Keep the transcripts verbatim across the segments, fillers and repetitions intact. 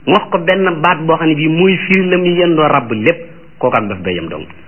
mu wax ko benn baat boo xam ne bii muy firi la mu yendoo rabb lépp kooku ak daf bay yem dong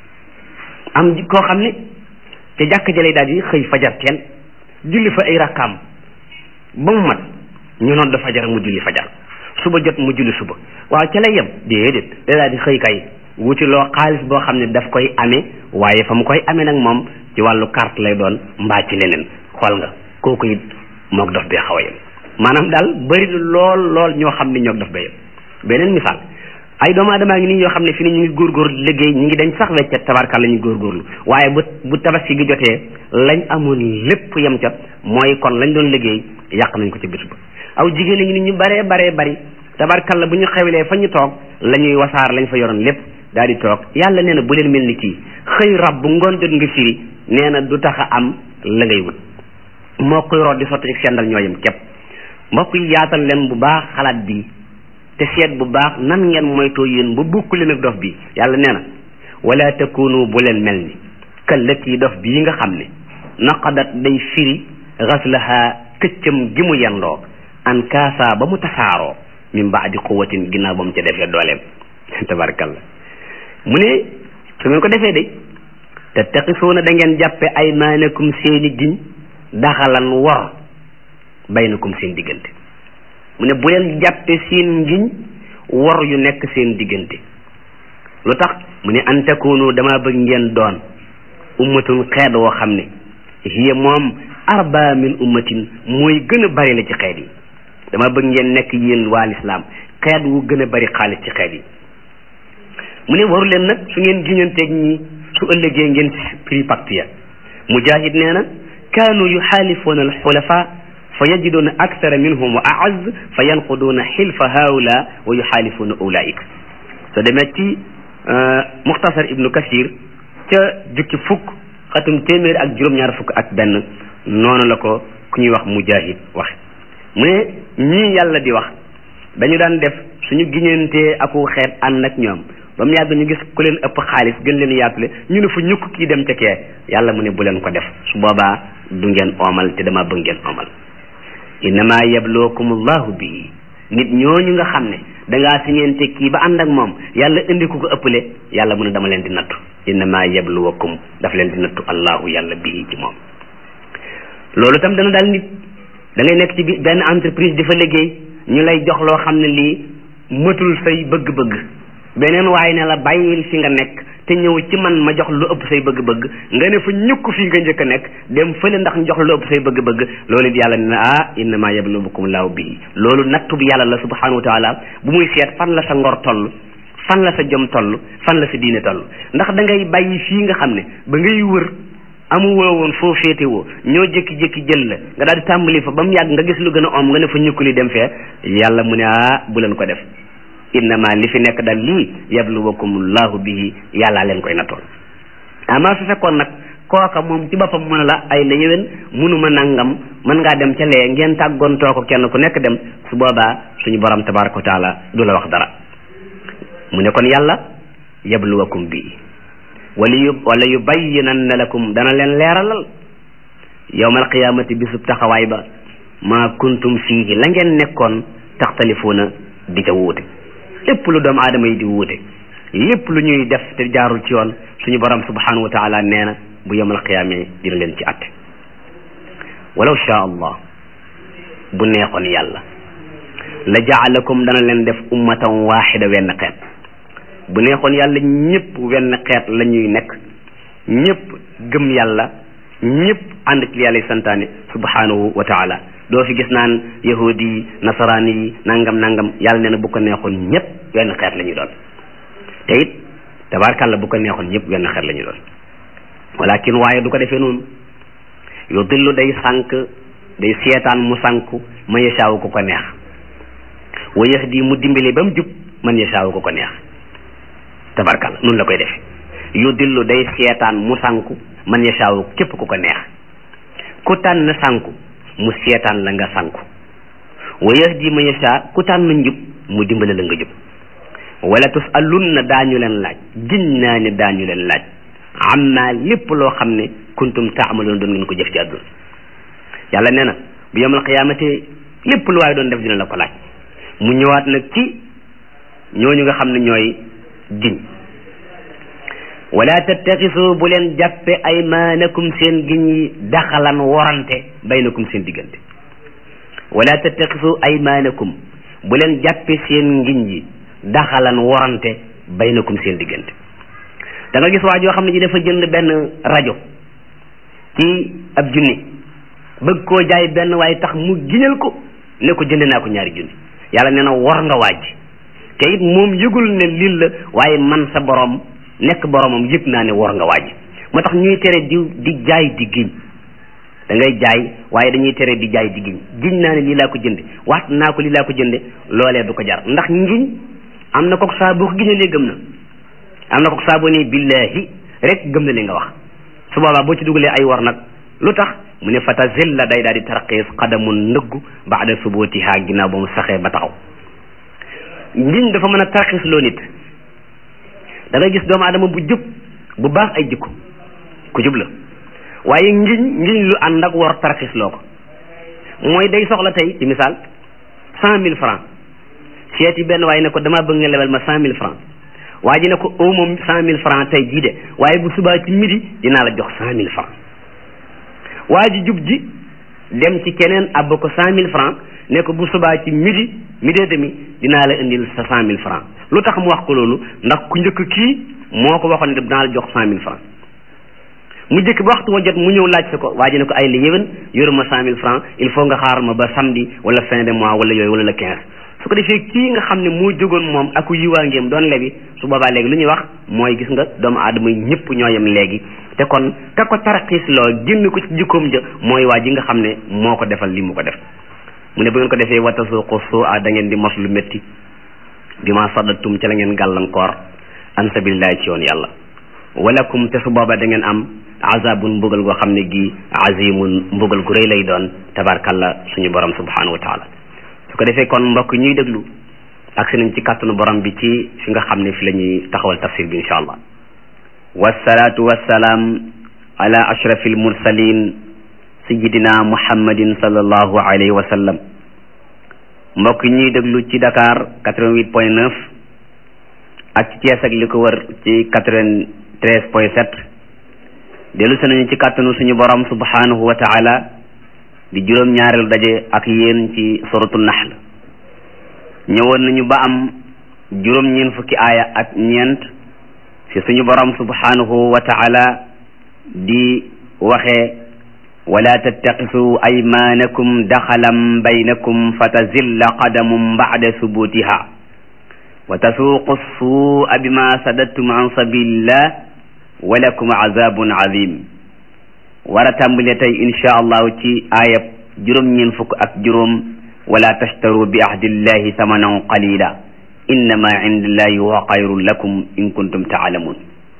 am koo xam ne te jàkk jëlay daal di xëy fajar teel julli fa ay rakkaam ba mu mat ñu noon da fajar mu julli fajar suba jot mu julli suba waaw ca lay yem déedéet da daal di xëy kay wuti loo xaalis boo xam ne daf koy amee waaye fa mu koy amee nag moom ci wàllu carte lay doon mbaa ci leneen xool nga kooku it mook dof bee xaw a yem maanaam daal bëri lool lool ñoo xam ne ñook dof bee yem beneen misaal ay doomu aadama ngi nii yoo xam ne fi ni ñu ngi góorgóorlu liggéey ñu ngi dañ sax weccet tabarkàlla ñu góorgóorlu waaye bu bu tabaski gi jotee lañ amoon lépp yem ca mooy kon lañ doon liggéey yàq nañ ko ci bés ba aw jigéen a ngi ni ñu baree baree bari tabarkàlla bu ñu xewlee fa ñu toog la ñuy wasaar lañ fa yoroon lépp daal di toog yàlla nee na bu leen mel ni kii xëy rab bu ngoon jot nga firi nee na du tax a am la ngay wut moo koy root di sotti ci sendal ñooyam képp mbokk yi yaatal leen bu baax xalaat bi te seet bu baax nan ngeen moytoo yéen ba bukk leen ak dof bi yàlla nee na wala takunu bu leen mel ni kallati dof bii nga xam ne naqadat day firi xaslaha këccam gi mu yendoo an kaasa ba mu tasaaroo min baadi quwatin ginnaaw ba mu ca defee dooleem tabarakallah mu ne su ngeen ko defee de te taqisuuna da ngeen jàppe ay maanakum seeni giñ daxalan wor baynakum seen diggante mu ne bu leen jàppe seen ngiñ wor yu nekk seen diggante lu tax mu ne an takunu dama bëgg ngeen doon ummatun xeet woo xam ne hiya moom arba min ummatin mooy gën a bari la ci xeet yi dama bëgg ngeen nekk yéen waa lislaam xeet wu gën a bari xaalis ci xeet yi mu ne waru leen nag su ngeen giñanteeg ñi su ëllëgee ngeen prix pacte ya mujahid nee na kaanu yuxaalifuuna alxulafa fa yajiduuna akthara minhum wa aaz fa yanquduuna xilfa haula wa yuxaalifuuna ulaika soo demee ci muxtasar ibnu kasir ca jukki fukk xatum téeméer ak juróom-ñaar fukk ak benn noonu la ko ku ñuy wax mujahid wax mu ne ñii yàlla di wax dañu daan def suñu giñantee aku xeet ànd ak ñoom ba mu yàgg ñu gis ku leen ëpp xaalis gën leen yaatule ñu ne fu ñukk kii dem ca kee yàlla mu ne bu leen ko def su boobaa du ngeen oomal te dama bëgg ngeen oomal innama yablookum allahu bii nit ñooñu nga xam ne dangaa siñeente kii ba ànd ak moom yàlla indi ku ko ëppale yàlla mu ne dama leen di nattu innama yabluwakum daf leen di nattu allahu yàlla bii ci moom loolu tam dana daal nit da ngay nekk ci bi benn entreprise di fa liggéey ñu lay jox loo xam ne lii mëtul say bëgg-bëgg beneen waaye ne la bàyyil fi nga nekk te ñëw ci man ma jox lu ëpp say bëgg-bëgg nga ne fa ñukk fii nga njëkk a nekk dem fële ndax jox lu ëpp say bëgg-bëgg loolu it yàlla ne na ah innama yabluwakum laahu bii loolu nattu bi yàlla la subhanahu wa taala bu muy seet fan la sa ngor toll fan la sa jom toll fan la sa diine toll ndax da ngay bàyyi fii nga xam ne ba ngay wër amu woowoon foo féete woo ñoo jékki-jékki jël la nga daal di tàmbali fa ba mu yàgg nga gis lu gën a om nga ne fa ñukkuli dem fee yàlla mu ne ah bu leen ko def innama li fi nekk daal lii yabluwakumullahu bihi yàllaa leen koy nattoon ama su fekkoon nag kooka moom ci boppam mën a la ay la yéwén munuma nangam mën ngaa dem ca lee ngeen tàggoontoo ko kenn ku nekk dem su boobaa suñu borom tabaraka wa taala du la wax dara mu ne kon yàlla yabluwakum bii wala yu wala yubayyinanna lakum dana leen leeralal yawmal qiyaamati bisub taxawaay ba maa kuntum fiihi la ngeen nekkoon taxtalifuuna di ca wuute lépp lu doomu aadama yi di wuute lépp lu ñuy def te jaarul ci yoon suñu borom subhanahu wa taala nee na bu yawmal qiyaamee dina leen ci atte walaw shaa allah bu neexoon yàlla la jaalakum dana leen def ummatan waaxida wenn xeet bu neexoon yàlla ñëpp wenn xeet la ñuy nekk ñëpp gëm yàlla ñëpp ànd ci li yàlla santaane subhanahu wa taala doo fi gis naan yahudi yi nasaraani yi nangam nangam yàlla nee na bu ko neexoon ñëpp wenn xeet la ñuy doon te it tabaarkàlla bu ko neexoon ñëpp wenn xeet la ñuy doon walakin waaye du ko defee noonu yu dillu day sànk day seetaan mu sànku man yashaawu ko ko neex wa yahdi mu dimbali ba mu jub man yashaawu ko ko neex tabaarkàlla noonu la koy defee yu dillu day seetaan mu sànku man yashaawu képp ku ko neex ku tànn sànku mu seetaan la nga sànku wa yahdi man yashaa ku tànn njub mu dimbali la nga jub wala tusalunna daañu leen laaj giñ naa ne daañu leen laaj amma lépp loo xam ne kuntum taamaloon doon ngeen ko jëf ci àdduna yàlla nee na bu yawmal qiyaamati lépp lu waaye doon def dina la ko laaj mu ñëwaat nag ci ñooñu nga xam ne ñooy giñ wala tattaxisu bu leen jàppe aymaanakum seen giñ yi daxalan worante baynakum seen diggante wala tattaxisu aymaanakum bu leen jàppe seen ngiñ yi daxalan worante baynakum seen diggante da nga gis waa joo xam ne ji dafa jënd benn rajo ci ab junni bëgg koo jaay benn waaye tax mu giñal ko ne ko jënd naa ko ñaari junni yàlla nee na war nga waaj te it moom yëgul ne lii la waaye man sa borom nekk boromam yëg naa ne war nga waaj moo tax ñuy tere di di jaay di giñ da ngay jaay waaye dañuy tere di jaay di giñ giñ naa ne lii laa ko jënde waat naa ko lii laa ko jënde loolee du ko jar ndax ngiñ am na ko saa boo ko giñalee gëm na am na ko saa boo ne billahi rek gëm na li nga wax su boobaa boo ci dugalee ay war nag lu tax mu ne fata zilla day daal di tarqiis qadamun ndëggu baada subutiha ginnaaw ba mu saxee ba taxaw ngiñ dafa mën a tarqiis loo nit da ngay gis doomu adama bu jub bu baax ay jikko ku jub la waaye ngiñ ngiñ lu ànd ak war tarxiis loo ko mooy day soxla tey ci misaal cent mille francs seeti benn waaye ne ko damaa bëgg nga lebal ma cent mille francs waa ji ne ko au moom cent mille francs tey jii de waaye bu subaa ci midi dinaa la jox cent mille francs waa ji jub ji dem ci keneen àbb ko cent mille francs ne ko bu subaa ci midi midi demi dinaa la indil sa cent mille francs lu tax mu wax ko loolu ndax ku njëkk kii moo ko waxoon ne dinaa la jox cent mille francs mu njëkk ba waxtu wa jot mu ñëw laaj sa ko waa ji ne ko ay la yéwén yoruma cent mille francs il faut nga xaar ma ba samedi wala fin de mois wala yooyu wala le quinze su ko defee kii nga xam ne moo jógoon moom ak yiwaangeem doon lebi su boobaa léegi lu ñuy wax mooy gis nga doomu aadama yi ñëpp ñoo yem léegi te kon ka ko tarxiis loo génn ko ci jikkoom ja mooy waa ji nga xam ne moo ko defal li mu ko def mu ne bu ngeen ko defee watasuuqu suu'a da ngeen di mos lu métti bi ma saddatum ca la ngeen gàllankoor an sabilillahi ci yoon yàlla walakum te su booba da ngeen am azabun mbugal goo xam ne gi azimun mbugal gu rëy lay doon tabarkalla suñu borom subhanahu wa taala su ko defee kon mbokk ñuy déglu ak si nañ ci kàttanu borom bi ci fi nga xam ne fi la ñuy taxawal tafsir bi insha allah wasalaatu wasalaam ala ashrafil mursalin sayidina muhammadin sallallahu alayhi wa sallam mbokk ñuy déglu ci Dakar quatre-vingt-huit point neuf ak ci Thiès ak li ko wër ci quatre-vingt-treize point sept dellu si nañu ci kàttanu suñu borom subhanahu wa taala di juróom ñaareelu daje ak yéen ci suratul nahl ñëwoon nañu ba am juróom ñeen fukki aaya ak ñeent fi suñu borom subhanahu wa taala di waxee wala tattaqisu aymanakum daxalan baynakum fatazilla qadamun ba'da subutiha wa tasuuqu suu'a bima sadattum an sabilillah wa lakum azabun azim war a tàmbale tey insha allahu ci aayab juróom ñeen fukk ak juróom wala tashtaru bi ahdillahi thamanan qalila innama indallahi huwa xayrun lakum in kuntum taalamun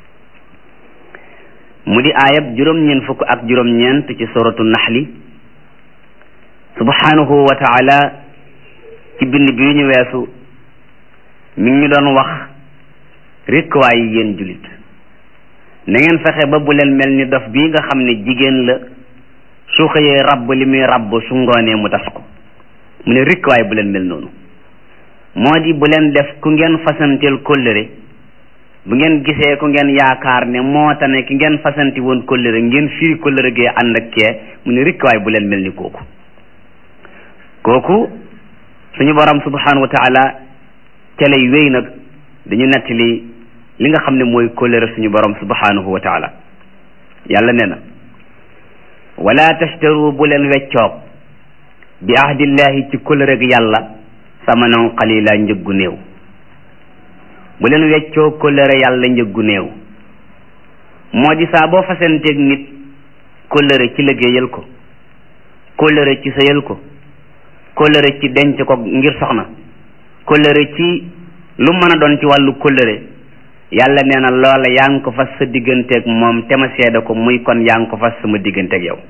mu di aayab juróom ñeen fukk ak juróom ñeent ci suratu naxli subhanahu wa taala ci bind bi ñu weesu mi ngi ñu doon wax rekk waaye yéen julit na ngeen fexe ba bu leen mel ni dof bii nga xam ne jigéen la su xëyee rabb li muy rabb su ngoonee mu tas ko mu ne rekk waaye bu leen mel noonu moo di bu leen def ku ngeen fasanteel kóllëre bu ngeen gisee ku ngeen yaakaar ne moo tane ki ngeen fasanti woon kóllëre ngeen firi kóllëre gee ànd ak kee mu ne rekk waaye bu leen mel ni kooku kooku suñu borom subhanahu wa taala ca lay wéy nag dañu nettali li nga xam ne mooy kóllëre suñu borom subhanahu wa taala yàlla nee na wala tashtaru bu leen weccoog bi ahdillahi ci kóllëre gi yàlla samanan qalila njëggu néew bu leen weccoo kóllëre yàlla njëggu néew moo di saa boo fasanteeg nit kóllëre ci liggéeyal ko kóllëre ci sëyal ko kóllëre ci denc ko ngir soxna kóllëre ci lu mën a doon ci wàllu kóllëre yàlla nee na loola yaa ngi ko fas sa digganteeg moom te ma seede ko muy kon yaa ngi ko fas sama digganteeg yow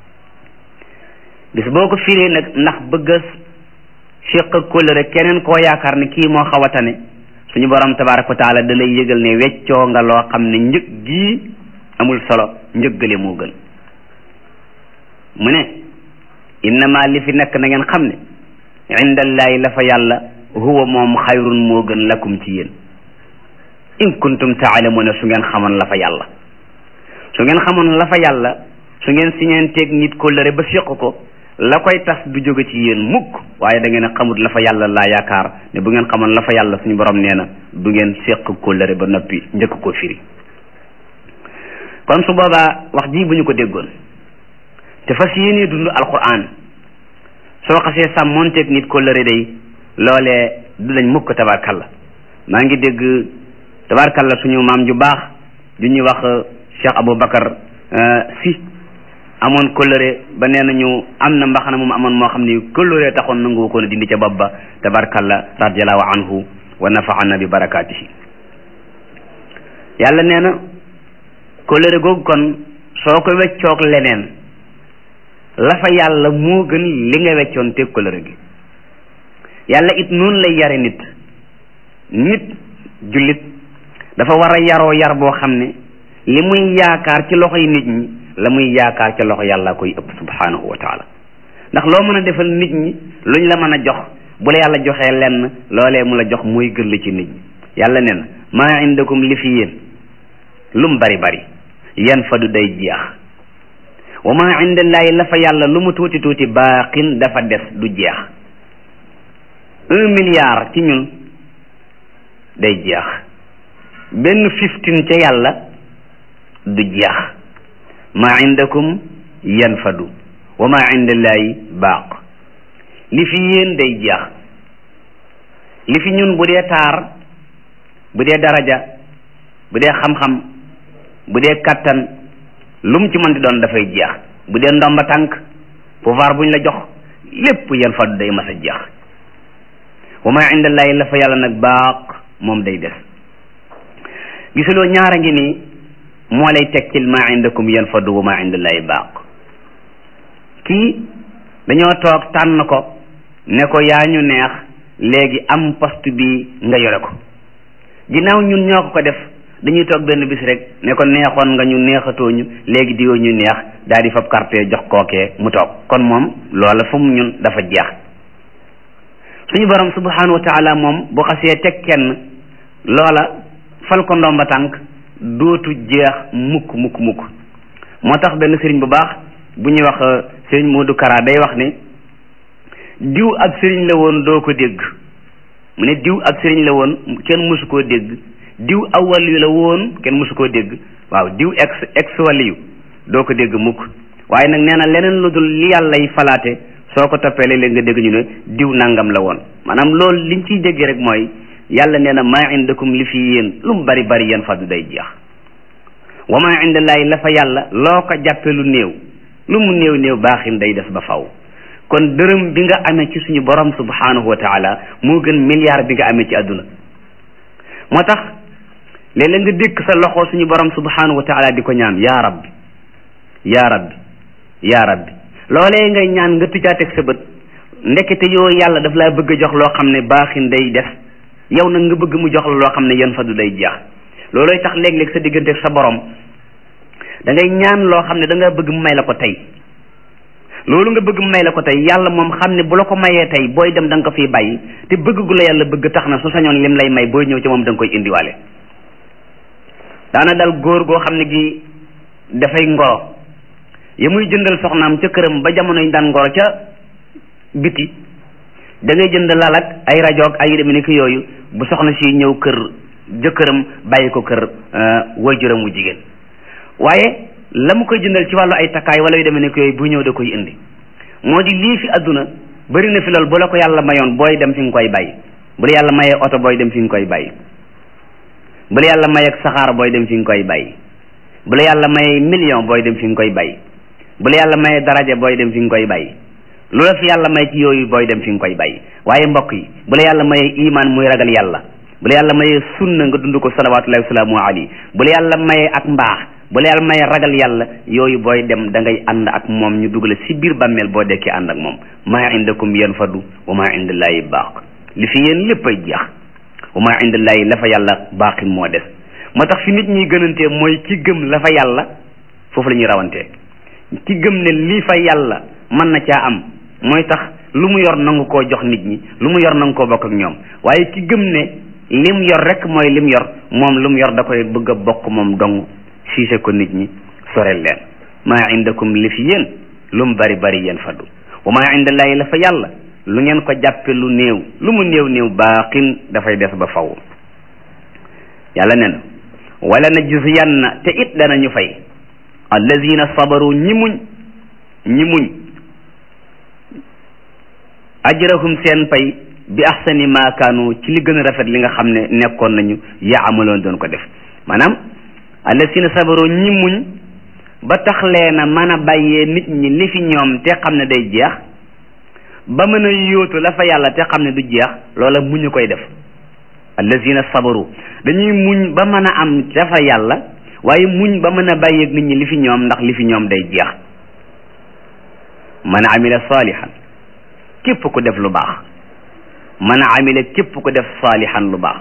bis boo ko firee nag ndax bëgg a séq ak kóllëre keneen koo yaakaar ne kii moo xaw a tane suñu borom tabaraka wa taala da lay yëgal ne weccoo nga loo xam ne njëg gii amul solo njëggale moo gën mu ne innama li fi nekk na ngeen xam ne indallahi la fa yàlla huwa moom xayrun moo gën lakum ci yéen in kuntum taalamuuna su ngeen xamoon la fa yàlla su ngeen xamoon la fa yàlla su ngeen siñeenteeg nit kóllëre ba séq ko la koy tas du jóge ci yéen mukk waaye da ngeen a xamut la fa yàlla laa yaakaar ne bu ngeen xamoon la fa yàlla suñu borom nee na du ngeen séq kóllëre ba noppi njëkk koo firi kon su boobaa wax ji bu ñu ko déggoon te fas yéenee dund alquran soo xasee sàmmoonteeg nit kóllëre day loolee du lañ mukk tabarkalla maa ngi dégg tabarkalla suñu maam ju baax ju ñuy wax Cheikh Aboubacar si amoon kóllëre ba nee nañu am na mbaxana moom amoon moo xam ni kóllëre taxoon nangu ko dindi ca bopp ba tabarkalla radiallahu anhu wa nafaana bi barakaatihi yàlla nee na kóllëre googu kon soo ko weccoog leneen la fa yàlla moo gën li nga weccoon teg kóllëre gi yàlla it noonu lay yare nit nit jullit dafa war a yaroo yar boo xam ne li muy yaakaar ci loxoy nit ñi la muy yaakaar ci loxo yàlla koy ëpp subhanahu wa taala ndax loo mën a defal nit ñi luñ la mën a jox bu la yàlla joxee lenn loolee mu la jox muy gën la ci nit ñi yàlla nee na maa indakum li fi yéen lum bari bari yan fadu day jeex wa maa indallaahi la fa yàlla lu mu tuuti tuuti baaqin dafa des du jeex un milliard ci ñun day jeex benn fifteen ca yàlla du jeex maa indakum yanfadu wa maa indallaahi baaq li fi yéen day jeex li fi ñun bu dee taar bu dee daraja bu dee xam-xam bu dee kattan lu mu ci mën di doon dafay jeex bu dee ndomba tànk pouvoir buñ la jox lépp yanfadu day mas a jeex wa maa indallaahi la fa yàlla nag baaq moom day des gisuloo ñaara ngi nii moo lay tekkil maa indakum yanfadu wa maa indallaahi baaq kii dañoo toog tànn ko ne ko yaa ñu neex léegi am poste bi nga yore ko ginnaaw ñun ñoo ko ko def dañuy toog benn bis rek ne ko neexoon nga ñu neexatooñu léegi diwo ñu neex daal di fab carte jox kookee mu toog kon moom loola fu mu ñun dafa jeex suñu borom subhanahu wa taala moom bu xasee teg kenn loola fal ko ndomba tànk dootu jeex mukk mukk mukk moo tax benn sëriñ bu baax bu ñuy wax sëriñ Modou Kara day wax ne diw ak sëriñ la woon doo ko dégg mu ne diw ak sëriñ la woon kenn mësu koo dégg diw aw waliyu la woon kenn mësu koo dégg waaw diw ex ex waliyu doo ko dégg mukk waaye nag nee na leneen lu dul li yàlla yi falaate soo ko toppee léeg-léeg nga dégg ñu ne diw nangam la woon maanaam loolu liñ ciy déggee rek mooy yàlla nee na maa indakum li fi yéen lu mu bari bari yan fadu day jeex wa maa indallaahi la fa yàlla loo ko jàppee lu néew lu mu néew néew baaxin day des ba faw kon dërëm bi nga amee ci suñu borom subhanahu wa taala moo gën milliard bi nga amee ci àdduna moo tax léeg-léeg nga dékk sa loxo suñu borom subhanahu wa taala di ko ñaan yaa rabbi yaa rabbi yaa rabbi loolee ngay ñaan nga tujjaateeg sa bët ndekete yoo yàlla daf laa bëgg a jox loo xam ne baaxin day des yow nag nga bëgg mu jox la loo xam ne yan fadu day jeex loolooy tax léeg-léeg sa digganteeg sa borom da ngay ñaan loo xam ne da nga bëgg mu may la ko tey loolu nga bëgg mu may la ko tey yàlla moom xam ne bu la ko mayee tey booy dem da nga ko fiy bàyyi te bëgg gu la yàlla bëgg tax na su sañoon lim lay may booy ñëw ci moom da nga koy indiwaale daana dal góor goo xam ne gi dafay ngoro ya muy jëndal soxnaam ca këram ba jamono yi daan ngoro ca biti da ngay jënd lal ak ay rajo ak ay demee ni ki yooyu bu soxna si ñëw kër jëkkëram bàyyi ko kër waajuram wu jigéen waaye la mu koy jëndal ci wàllu ay takkaay wala yu demee ni ki yooyu bu ñëw da koy indi moo di lii fi àdduna bëri na fi lool bu la ko yàlla mayoon booy dem fi nga koy bàyyi bu la yàlla mayee oto booy dem fi nga koy bàyyi bu la yàlla mayee saxaar booy dem fi nga koy bàyyi bu la yàlla mayee million booy dem fi nga koy bàyyi bu la yàlla mayee daraja booy dem fi nga koy bàyyi lu la fi yàlla may ci yooyu booy dem fi nga koy bàyyi waaye mbokk yi bu la yàlla mayee iman muy ragal yàlla bu la yàlla mayee sunna nga dund ko salawatullahi wasalaamu alayhi bu la yàlla mayee ak mbaax bu la yàlla mayee ragal yàlla yooyu booy dem da ngay ànd ak moom ñu dugale si biir bàmmeel boo dekkee ànd ak moom maa indakum yanfadu wa maa indallaahi baaq li fi yéen lépp ay jeex wa maa indallaahi la fa yàlla baaqin moo des moo tax fi nit ñi gënantee mooy ki gëm la fa yàlla foofu la ñuy rawantee ki gëm ne lii fa yàlla mën na caa am mooy tax lu mu yor nangu koo jox nit ñi lu mu yor nangu koo bokk ak ñoom waaye ki gëm ne lim yor rek mooy lim yor moom lu mu yor da koy bëgg a bokk moom dong siise ko nit ñi sorel leen maa indakum li fi yéen lu mu bari bari yéen faddu wa maa indallahi la fa yàlla lu ngeen ko jàppe lu néew lu mu néew néew baaqin dafay des ba faw yàlla nee na wala najziyanna te it danañu fay allazina sabaru ñi muñ ñi muñ ajrahum seen pay bi ahsani ma kaanu ci li gën a rafet li nga xam ne nekkoon nañu yaamaloon doon ko def maanaam allazina sabaru ñi muñ ba tax leena mën a bàyyee nit ñi li fi ñoom te xam ne day jeex ba mën a yóotu la fa yàlla te xam ne du jeex loola muñ a koy def allazina sabaru dañuy muñ ba mën a am dafa yàlla waaye muñ ba mën a bàyyeeg nit ñi li fi ñoom ndax li fi ñoom day jeex man amila salihan képp ku def lu baax man amila képp ku def salihan lu baax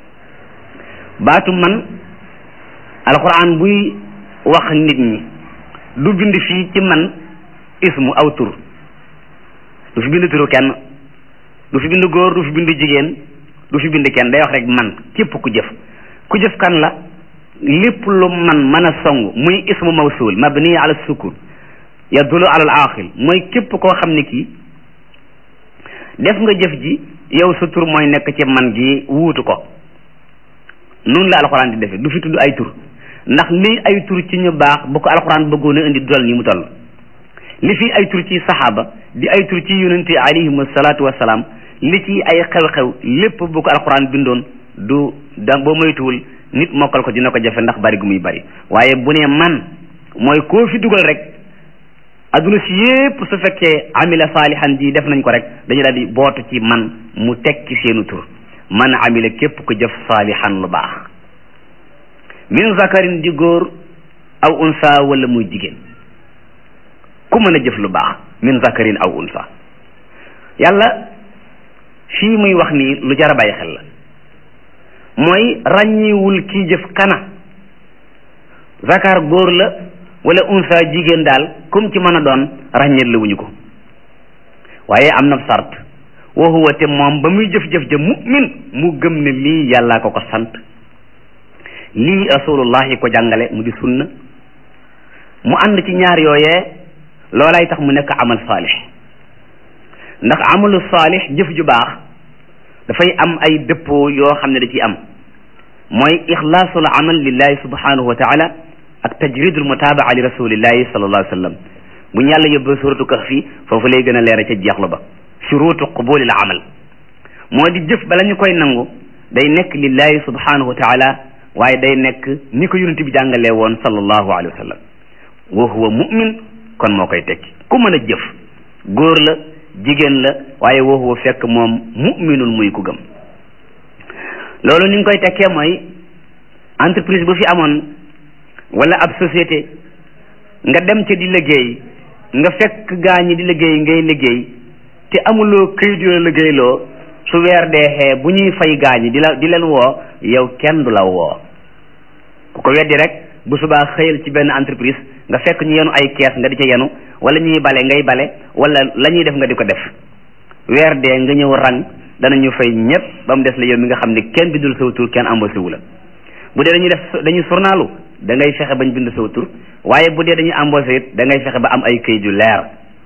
baatu man alquran buy wax nit ñi du bind fii ci man ismu aw tur du fi bind turu kenn du fi bind góor du fi bind jigéen du fi bind kenn day wax rek man képp ku jëf ku jëf kan la lépp lu man mën a song muy ismu mawsul mabni ala sukun yadulu ala al aqil mooy képp koo xam ne kii def nga jëf ji yow sa tur mooy nekk ci man gi wuutu ko noonu la alxuraan di defee du fi tudd ay tur ndax lii ay tur ci ñu baax bu ko alxuraan bëggoon a indi dol ni mu toll li fi ay tur ci saxaaba di ay tur ci yonente alayhim salaatu wasalaam li ci ay xew-xew lépp bu ko alxuraan bindoon du da boo moytuwul nit mokkal ko dina ko jafe ndax bari gu muy bari waaye bu ne man mooy koo fi dugal rek adduna si yépp su fekkee amila saalihan ji def nañ ko rek dañu daal di bootu ci man mu tekki seenu tur man amila képp ko jëf saalihan lu baax min zakarin di góor aw unsa wala muy jigéen ku mën a jëf lu baax min zakarin aw unsa yàlla fii muy wax nii lu jar a bàyyi xel la mooy ràññiwul kii jëf kana zakar góor la wala unsa jigéen daal comme ci mën a doon ràññeet la wuñu ko waaye am na sart wa huwa te moom ba muy jëf-jëf ja mu'min mu gëm ne lii yàllaa ko ko sant lii rasulullahi ko jàngale mu di sunna mu ànd ci ñaar yooyee loolay tax mu nekk amal saalix ndax amalu saalix jëf ju baax dafay am ay dëppoo yoo xam ne da ciy am mooy ixlaasul amal lillahi subhanahu wa taala ak tajridul mutabaa li rasulillahi sallallahu alayhi wa sallam bu ñu yàlla yóbbee suratu kahfi foofu lay gën a leera ca jeexlu ba shurutu qubulil amal moo di jëf bala ñu koy nangu day nekk lillahi subhanahu wa taala waaye day nekk ni ko yonent bi jàngalee woon sallallahu alayhi wa sallam wa huwa mu'min kon moo koy tekki ku mën a jëf góor la jigéen la waaye wa huwa fekk moom mu'minun muy ku gëm loolu ni nga koy tekkee mooy entreprise bu fi amoon wala ab société nga dem ca di liggéey nga fekk gaa ñi di liggéey ngay liggéey te amuloo këyit yoo liggéeyloo su weer deexee bu ñuy fay gaa ñi di la di leen woo yow kenn du la woo ku ko weddi rek bu subaa xëyal ci benn entreprise nga fekk ñu yenu ay kees nga di ca yenu wala ñuy bale ngay bale wala la ñuy def nga di ko def weer dee nga ñëw rang danañu fay ñëpp ba mu des la yow mi nga xam ne kenn bindul saw tur kenn embauché wu la bu dee dañuy def dañuy journalu da ngay fexe bañ bind saw tur waaye bu dee dañuy embauché it da ngay fexe ba am ay këyit yu leer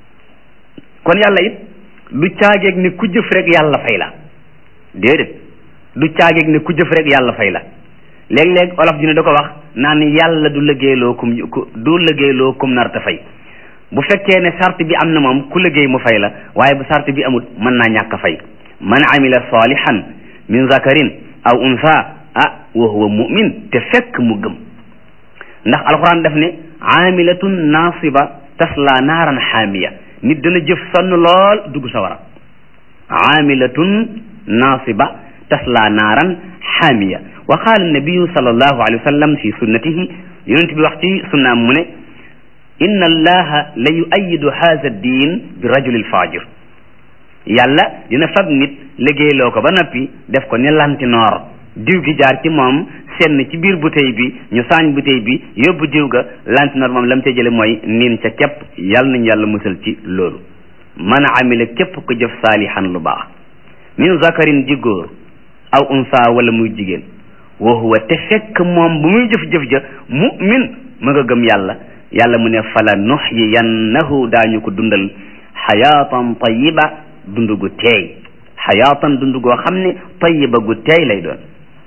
kon yàlla it du caageeg ne ku jëf rek yàlla fay la déedéet du caageeg ne ku jëf rek yàlla fay la léeg-léeg olof ji ne da ko wax naan yàlla du liggéeyloo kum du liggéeyloo kum nar ta fay bu fekkee ne sart bi am na moom ku liggéey mu fay la waaye bu sart bi amut mën naa ñàkk a fay man amila salihan min zakarin aw unsa ah wa huwa mu'min te fekk mu gëm ndax alquran daf ne amilatun nasiba tasla naaran xaamiya nit dana jëf sonn lool dugg sawara amilatun nasiba tasla naaran xaamiya wa qaala nabiyu sallallahu alayhi wa sallam fi sunnatihi yonent bi wax ci sunnaam mu ne inna allaha la yuayidu haza diin bi rajulil fajir yàlla dina fab nit liggéeyloo ko ba noppi def ko ne lantinoor diw gi jaar ci moom senn ci biir bouteille bi ñu saañ bouteille bi yóbbu diw ga lantinoor moom la mu ca jële mooy niin ca kepp yàlla nañu yàlla musal ci loolu man amila képp ko jëf saalihan lu baax min zakarin ji góor aw unsa wala muy jigéen wa huwa te fekk moom bu muy jëf-jëf ja mu'min ma nga gëm yàlla yàlla mu ne fala nuxyiyannahu daañu ko dundal xayaatan tayiba dund gu teey xayaatan dund goo xam ne tayiba gu teey lay doon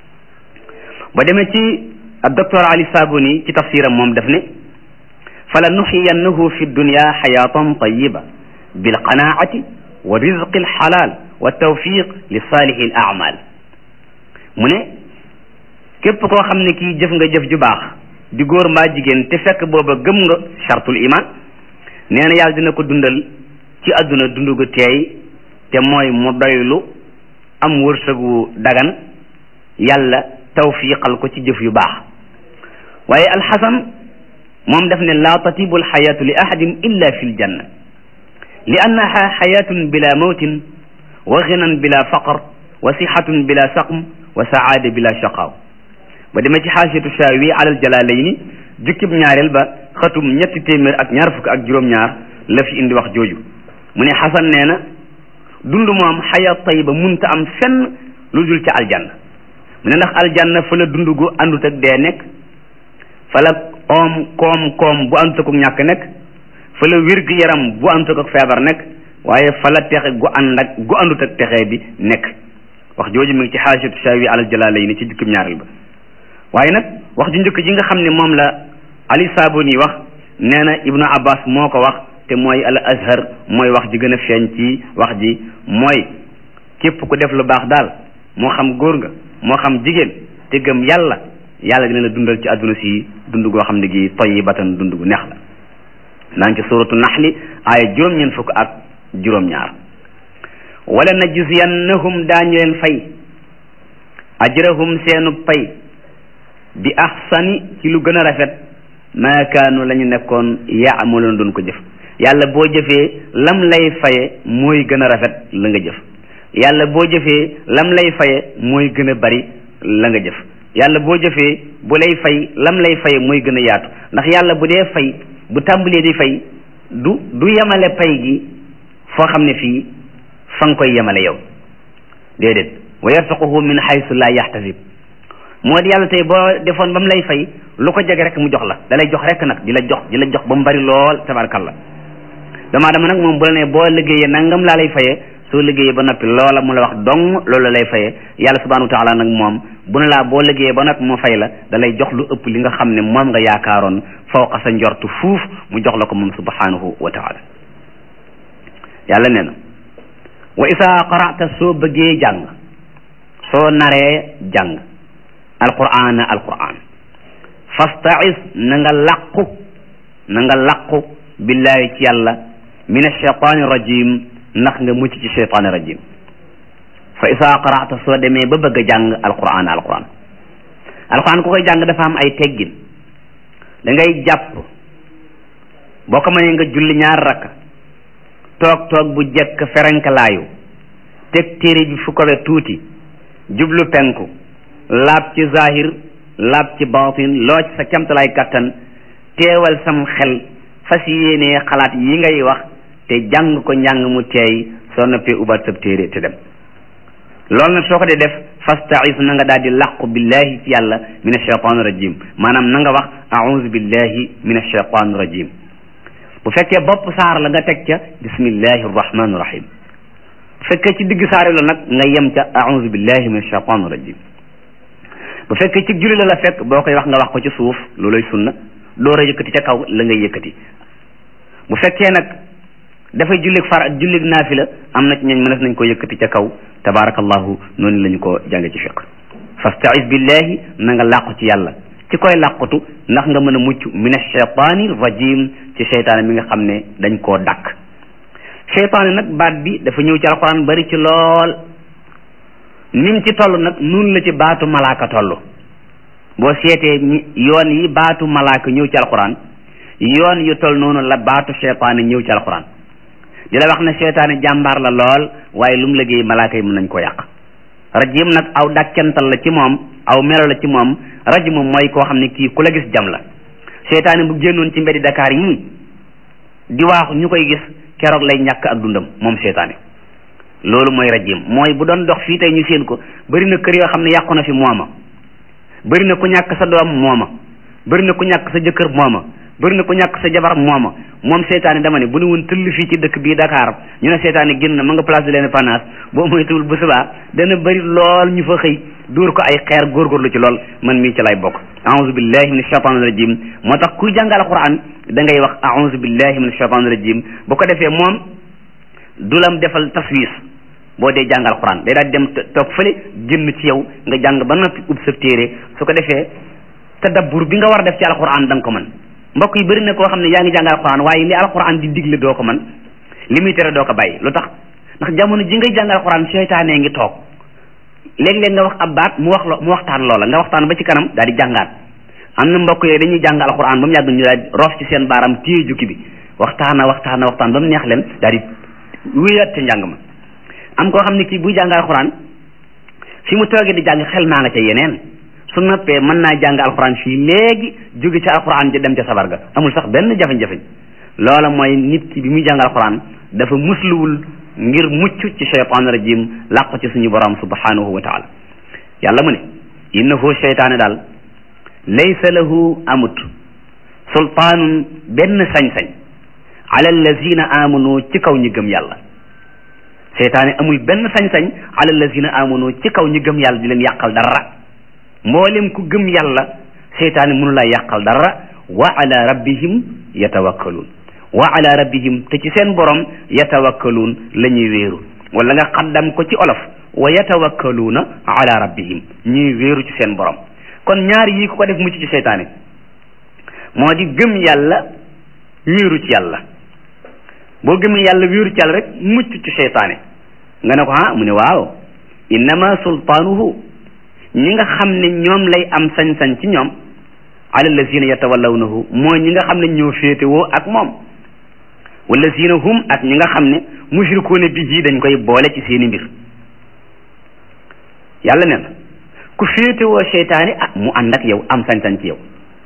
ba demee ci docteur Ali Sabuni ci tafsiram moom def ne fala nuxyiyannahu fi dunya xayaatan tayiba bilqanaati wa rizqi alxalaal wa tawfiq li saalihi al amal mu ne képp koo xam ne kii jëf nga jëf ju baax di góor mbaa jigéen te fekk booba gëm nga chartul iman nee na yàlla dina ko dundal ci àdduna dund gu teey te mooy mu doylu am wërsëgu dagan yàlla tawfiqal ko ci jëf yu baax waaye alxasan moom def ne laa tatibu alxayatu li ahadin illa fi ljanna li annaha xayatun bila mawtin wa ginan bila faqr wa sixatun bila saqm wa saada bila shaqaaw ba demee ci xaasiyatu shaawi alal jalaalayni jukkib ñaareel ba xatum ñetti téeméer ak ñaar fukk ak juróom-ñaar la fi indi wax jooju mu ne xasan nee na dund moom xayaat tayiba munta am fenn lu dul ca aljanna mu ne ndax aljanna fa la dund gu àndut ak dee nekk fa la oom koom koom bu àndut ak ñàkk nekk fa la wér gu yaram bu àndut ak feebar nekk waaye fa la texe gu ànd ak gu àndut ak texe bi nekk wax jooju mi ngi ci xaasiyatu shaawi alal jalaalayni ci jukkib ñaareel ba waaye nag wax ju njëkk ji nga xam ne moom la Ali Sabuni wax nee na Ibnu Abbas moo ko wax te mooy al azhar mooy wax ji gën a feeñ ci wax ji mooy képp ku def lu baax daal moo xam góor nga moo xam jigéen te gëm yàlla yàlla dina la dundal ci àdduna si dund goo xam ne gi tayyibatan dund gu neex la naa ngi ci suratu naxli aaya juróom-ñeent fukk ak juróom-ñaar wala najziyannahum daañu leen fay ajrahum seenu pay bi ahsani ci lu gën a rafet maa kaanu la ñu nekkoon yaamaloon doon ko jëf yàlla boo jëfee lam lay faye mooy gën a rafet la nga jëf yàlla boo jëfee lam lay faye mooy gën a bari la nga jëf yàlla boo jëfee bu lay fay lam lay faye mooy gën a yaatu ndax yàlla bu dee fay bu tàmbalee di fay du du yemale pay gi foo xam ne fii fa nga koy yemale yow déedéet wa yarzuquhu min haythu la yahtasib moo di yàlla tey boo defoon ba mu lay fay lu ko jege rek mu jox la da lay jox rek nag di la jox di la jox ba mu bari lool tabarkalla dama dama nag moom bu la ne boo liggéeyee nangam laa lay fayee soo liggéeyee ba noppi loola mu la wax dong loolu lay fayee yàlla subhanahu wa taala nag moom bu ne laa boo liggéeyee ba noppi mu fay la da lay jox lu ëpp li nga xam ne moom nga yaakaaroon fawqa sa njortu fuuf mu jox la ko moom subhanahu wa taala yàlla nee na wa isaa qara'ta soo bëggee jàng soo naree jàng alqur'aan alqur'aan fasta'iz na nga làqu na nga làqu billahi ci yàlla min ash-shaytaani rajim ndax nga mucc ci shaytaani rajim fa isaa qara'ta soo demee ba bëgg a jàng alqur'aan alqur'aan alqur'aan ku koy jàng dafa am ay teggin da ngay jàpp boo ko mënee nga julli ñaar rakka toog toog bu jekk ferenkalaayu teg téere bi fu kowe tuuti jublu penku laab ci zahir laab ci batin loo ci sa camtalaay kattan teewal sam xel fas yéenee xalaat yi ngay wax te jàng ko njàng mu teey soo noppee ubaat sab téere te dem loolu nag soo ko dee def fasta'iz na nga daal di làqu billahi ci yàlla min ash-shaytan rajim maanaam na nga wax a'udhu billahi min ash-shaytan rajim bu fekkee bopp saar la nga teg ca bismillahi rahmani rahim bu fekkee ci digg saar la nag nga yem ca a'udhu billahi min ash-shaytan rajim bu fekkee ci julli la la fekk boo koy wax nga wax ko ci suuf looloy sunna door a yëkkati ca kaw la ngay yëkkati bu fekkee nag dafay jullig far jullig naafila am na ci ñooñ mënees nañ ko yëkkati ca kaw tabarakallahu noonu lañu ko jànge ci fiq fasta'iz billahi na nga làqu ci yàlla ci koy làqutu ndax nga mën a mucc min ash-shaytaani rajim ci seytaane mi nga xam ne dañ koo dàkk seytaane nag baat bi dafa ñëw ci alquran bari ci lool nim ci toll nag nun la ci baatu malaaka toll boo seetee ñi yoon yi baatu malaaka ñëw ci alquran yoon yu toll noonu la baatu seytaane ñëw ci alquran di la wax ne seytaane jàmbaar la lool waaye lu mu liggéey malaaka yi mën nañ ko yàq rajim nag aw dàkkental la ci moom aw melo la ci moom rajim mooy koo xam ne kii ku la gis jam la seytaane bu génnoon ci mbeddi Dakar yii di waaxu ñu koy gis keroog lay ñàkk ak dundam moom seytaane. loolu mooy rajim mooy bu doon dox fii tey ñu séen ko bëri na kër yoo xam ne yàqu na fi mooma bëri na ku ñàkk sa doom mooma bëri na ku ñàkk sa jëkkër mooma bëri na ku ñàkk sa jabar mooma moom seytaane dama ne bu nu woon tëll fii ci dëkk bii Dakar ñu ne seytaane génn na ma nga place de l'Indépendance boo moytuwul bu subaa dana bëri lool ñu fa xëy dóor ko ay xeer góorgóorlu ci lool man mii ci lay bokk a'udhu billahi minash shaitanir rajim moo tax kuy jàngal Alquran da ngay wax a'udhu billahi minash shaitanir rajim bu ko defee moom du lam defal taswis boo dee jàngal Alquran day daal dem toog fële génn ci yow nga jàng ba noppi ub sa téere su ko defee tadabbur bi nga war a def ci Alquran da nga ko mën mbokk yi bëri na koo xam ne yaa ngi jàng Alquran waaye li Alquran di digle doo ko mën li muy tere doo ko bàyyi lu tax ndax jamono ji ngay jàng Alquran seytaane ngi toog léeg-léeg nga wax ab baat mu wax lo mu waxtaan loola nga waxtaan ba ci kanam daal di jàngaat am na mbokk yooyu dañuy jàng Alquran ba mu yàgg ñu daal roof ci seen baaram téye jukki bi waxtaana waxtaana waxtaan ba mu neex leen daal di wéyaat ca njàng ma am koo xam ne kii buy jàng Alquran fi mu toogee di jàng xel maa nga ca yeneen su noppee mën naa jàng Alquran fii léegi jóge ca Alquran ja dem ca sabar ga amul sax benn jafe-jafe loola mooy nit ki bi muy jàng Alquran dafa musluwul ngir mucc ci shaytaan rajim làqu ci suñu borom subhanahu wa taala yàlla mu ne innahu shaytaane daal laysa lahu amut sultaanun benn sañ-sañ ala allazina amanu ci kaw ñi gëm yàlla seytaane amul benn sañ-sañ ala allazina amanu ci kaw ñi gëm yàlla di leen yàqal dara mboolem ku gëm yàlla seytaane mënu laa yàqal dara wa ala rabbihim yatawakkaluun wa ala rabbihim te ci seen borom yatawakkaluun la ñuy wéeru wala nga xaddam ko ci olof wa yatawakkaluuna ala rabbihim ñuy wéeru ci seen borom kon ñaar yii ku ko def mucc ci seytaane moo di gëm yàlla wéeru ci yàlla boo gëmee yàlla wéeru ci yàlla rek mucc ci seytaane nga ne ko ah mu ne waaw innama sultaanuhu ñi nga xam ne ñoom lay am sañ-sañ ci ñoom ala allazina yatawallawnahu mooy ñi nga xam ne ñoo féetewoo ak moom wallazina hum ak ñi nga xam ne mushrikuuna bihi dañ koy boole ci seeni mbir yàlla ne na ku féetewoo seytaane ah mu ànd ak yow am sañ-sañ ci yow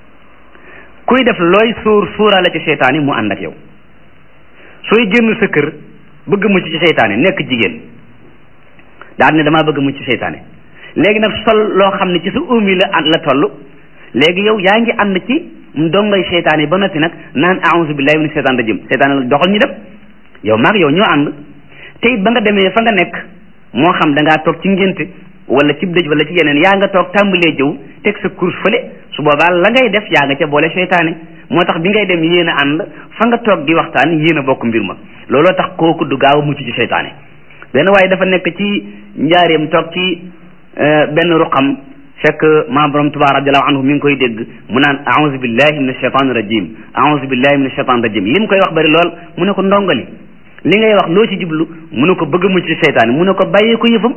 kuy def looy sóor sóoraale ci seytaane mu ànd ak yow sooy génn sa kër bëgg mucc ci seytaane nekk jigéen daal ne damaa bëgg mucc ci seytaane léegi nag sol loo xam ne ci sa umi la la toll léegi yow yaa ngi ànd ci ndongoy seytaane ba noppi nag naan a'uuzu billahi mina seytaan rajim seytaane la doxal ñu def yow maag yow ñoo ànd te it ba nga demee fa nga nekk moo xam da ngaa toog ci ngénte wala ci dëj wala ci yeneen yaa nga toog tàmbalee jëw teg sa course fële su boobaa la ngay def yaa nga ca boole seytaane moo tax bi ngay dem yéen a ànd fa nga toog di waxtaan yéen a bokk mbir ma looloo tax kooku du gaaw a mucc ci seytaane benn waaye dafa nekk ci njaareem toog ci benn ruqam fekk maam borom Tuubaa radiyallahu anhu mi ngi koy dégg mu naan a'uuzu billahi minash shaytaani rajim a'uuzu billahi minash shaytaani rajim li mu koy wax bari lool mu ne ko ndongali li ngay wax loo ci jublu mu ne ko bëgg mucc ci seytaane mu ne ko bàyyee ko yëfam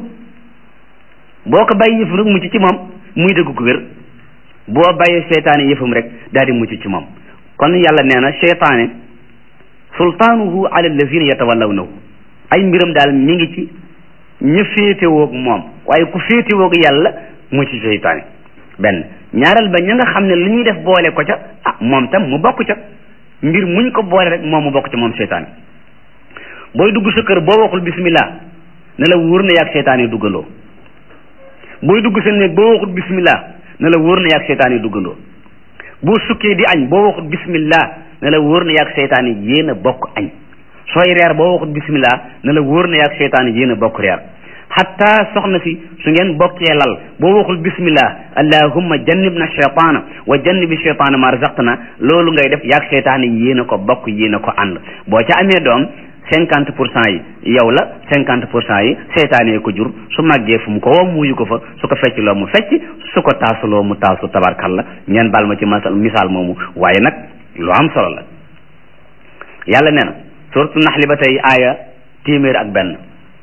boo ko bàyyi yëfam rek mucc ci moom muy dëgg ko wér boo bàyyee seytaane yëfam rek daal di mucc ci moom kon yàlla nee na seytaane sultaanuhu ala allazina yatawallawnahu ay mbiram daal mi ngi ci ñu féetewoog moom waaye ku féetewoog yàlla mucc ci seytaane benn ñaareel ba ña nga xam ne lu ñuy def boole ko ca ah moom tam mu bokk ca mbir muñ ko boole rek moom mu bokk ca moom seytaane booy dugg sa kër boo waxul bismillah ne la wóor na yaag seytaane yi duggandoo booy dugg sa néeg boo waxul bismillah ne la wóor na yaag seytaane yi duggandoo boo sukkee di añ boo waxul bismillah ne la wóor na yaag seytaane yi yéen a bokk añ sooy reer boo waxul bismillah ne la wóor na yaag seytaane yi yéen a bokk reer xatta soxna si su ngeen bokkee lal boo waxul bismillah allahumma jannibna shaytaana wa jannibi shaytaana ma razaqtana loolu ngay def yaag seytaane yi yéen a ko bokk yéen a ko ànd boo ca amee doom cinquante pour cent yi yow la cinquante pour cent yi seytaane ko jur su màggee fu mu ko woo muuyu ko fa su ko fecc loo mu fecc su ko taasuloo mu taasu tabarkalla ngeen baal ma ci masal misaal moomu waaye nag lu am solo la yàlla nee na suratu naxli ba tey aaya téeméer ak benn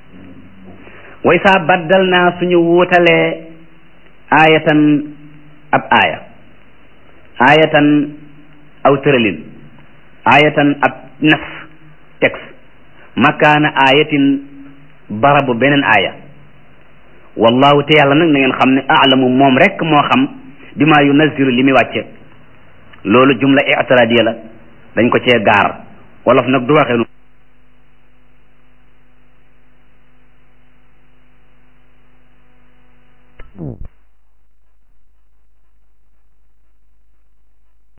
way saa baddal naa suñu wuutalee aayatan ab aaya aayatan aw tëralin aayatan ab nas texte makaana aayatin barabu beneen aaya wallahu te yàlla nag na ngeen xam ne aalamu moom rek moo xam bi maa yunazilu li muy wàcce loolu jumla i'tiradiya la dañ ko cee gaar wolof nag du waxee la